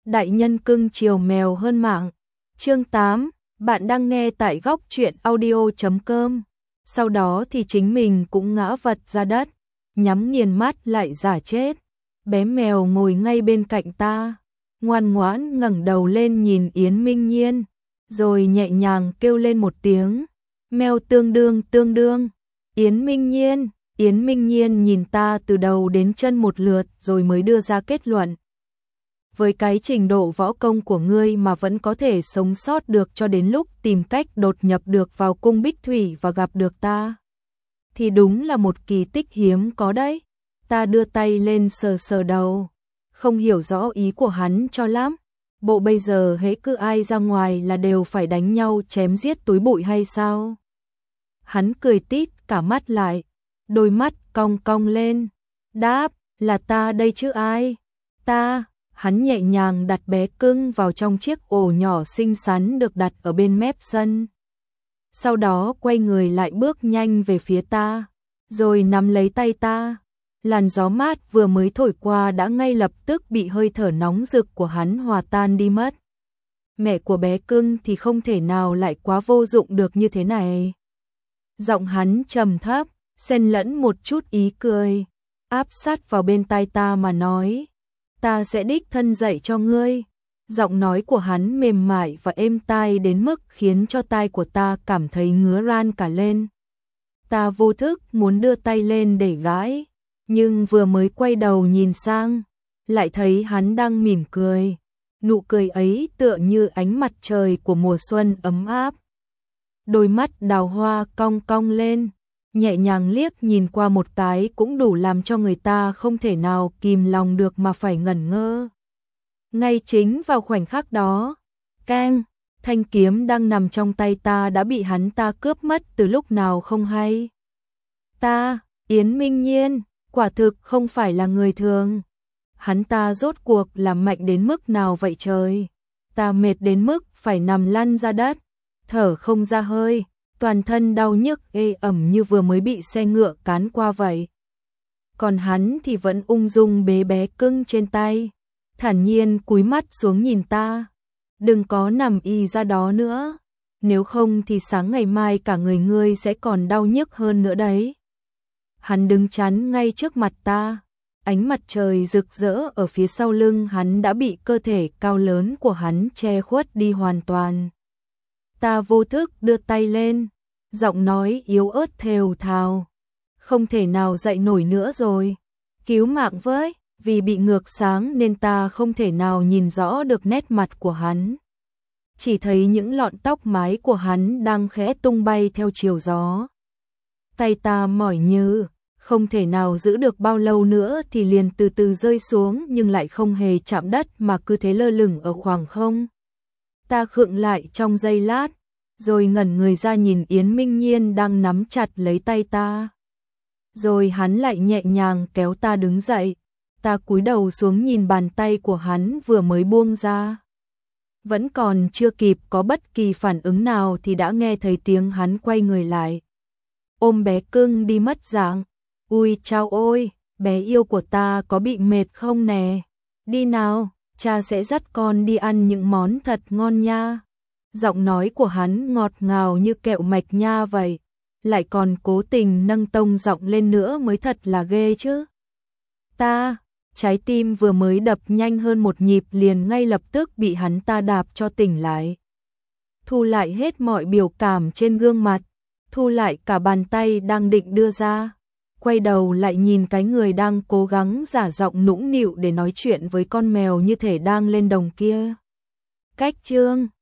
Đại nhân cưng chiều mèo hơn mạng. Chương 8, bạn đang nghe tại góc truyện audio.com. Sau đó thì chính mình cũng ngã vật ra đất, nhắm nghiền mắt lại giả chết. Bé mèo ngồi ngay bên cạnh ta, ngoan ngoãn ngẩng đầu lên nhìn Yến Minh Nhiên, rồi nhẹ nhàng kêu lên một tiếng, mèo tương đương. Yến Minh Nhiên nhìn ta từ đầu đến chân một lượt rồi mới đưa ra kết luận. Với cái trình độ võ công của ngươi mà vẫn có thể sống sót được cho đến lúc tìm cách đột nhập được vào cung Bích Thủy và gặp được ta, thì đúng là một kỳ tích hiếm có đấy. Ta đưa tay lên sờ sờ đầu, không hiểu rõ ý của hắn cho lắm. Bộ bây giờ hễ cứ ai ra ngoài là đều phải đánh nhau chém giết túi bụi hay sao? Hắn cười tít cả mắt lại, đôi mắt cong cong lên, đáp, là ta đây chứ ai? Ta. Hắn nhẹ nhàng đặt bé cưng vào trong chiếc ổ nhỏ xinh xắn được đặt ở bên mép sân. Sau đó quay người lại bước nhanh về phía ta, rồi nắm lấy tay ta. Làn gió mát vừa mới thổi qua đã ngay lập tức bị hơi thở nóng rực của hắn hòa tan đi mất. Mẹ của bé cưng thì không thể nào lại quá vô dụng được như thế này. Giọng hắn trầm thấp, xen lẫn một chút ý cười, áp sát vào bên tai ta mà nói. Ta sẽ đích thân dạy cho ngươi. Giọng nói của hắn mềm mại và êm tai đến mức khiến cho tai của ta cảm thấy ngứa ran cả lên. Ta vô thức muốn đưa tay lên để gãi, nhưng vừa mới quay đầu nhìn sang, lại thấy hắn đang mỉm cười. Nụ cười ấy tựa như ánh mặt trời của mùa xuân ấm áp. Đôi mắt đào hoa cong cong lên, nhẹ nhàng liếc nhìn qua một cái cũng đủ làm cho người ta không thể nào kìm lòng được mà phải ngẩn ngơ. Ngay chính vào khoảnh khắc đó, keng, thanh kiếm đang nằm trong tay ta đã bị hắn ta cướp mất từ lúc nào không hay. Ta, Yến Minh Nhiên, quả thực không phải là người thường. Hắn ta rốt cuộc là mạnh đến mức nào vậy trời? Ta mệt đến mức phải nằm lăn ra đất, thở không ra hơi. Toàn thân đau nhức ê ẩm như vừa mới bị xe ngựa cán qua vậy. Còn hắn thì vẫn ung dung bế bé cưng trên tay, thản nhiên cúi mắt xuống nhìn ta. Đừng có nằm y ra đó nữa, nếu không thì sáng ngày mai cả người ngươi sẽ còn đau nhức hơn nữa đấy. Hắn đứng chắn ngay trước mặt ta, ánh mặt trời rực rỡ ở phía sau lưng hắn đã bị cơ thể cao lớn của hắn che khuất đi hoàn toàn. Ta vô thức đưa tay lên, giọng nói yếu ớt thều thào. Không thể nào dậy nổi nữa rồi. Cứu mạng với, vì bị ngược sáng nên ta không thể nào nhìn rõ được nét mặt của hắn. Chỉ thấy những lọn tóc mái của hắn đang khẽ tung bay theo chiều gió. Tay ta mỏi như, không thể nào giữ được bao lâu nữa thì liền từ từ rơi xuống nhưng lại không hề chạm đất mà cứ thế lơ lửng ở khoảng không. Ta khựng lại trong giây lát, rồi ngẩn người ra nhìn Yến Minh Nhiên đang nắm chặt lấy tay ta. Rồi hắn lại nhẹ nhàng kéo ta đứng dậy. Ta cúi đầu xuống nhìn bàn tay của hắn vừa mới buông ra. Vẫn còn chưa kịp có bất kỳ phản ứng nào thì đã nghe thấy tiếng hắn quay người lại, ôm bé cưng đi mất dạng. Ui chao ôi, bé yêu của ta có bị mệt không nè? Đi nào, cha sẽ dắt con đi ăn những món thật ngon nha. Giọng nói của hắn ngọt ngào như kẹo mạch nha vậy, lại còn cố tình nâng tông giọng lên nữa mới thật là ghê chứ. Ta, trái tim vừa mới đập nhanh hơn một nhịp liền ngay lập tức bị hắn ta đạp cho tỉnh lại. Thu lại hết mọi biểu cảm trên gương mặt, thu lại cả bàn tay đang định đưa ra. Quay đầu lại nhìn cái người đang cố gắng giả giọng nũng nịu để nói chuyện với con mèo như thể đang lên đồng kia. Cách chương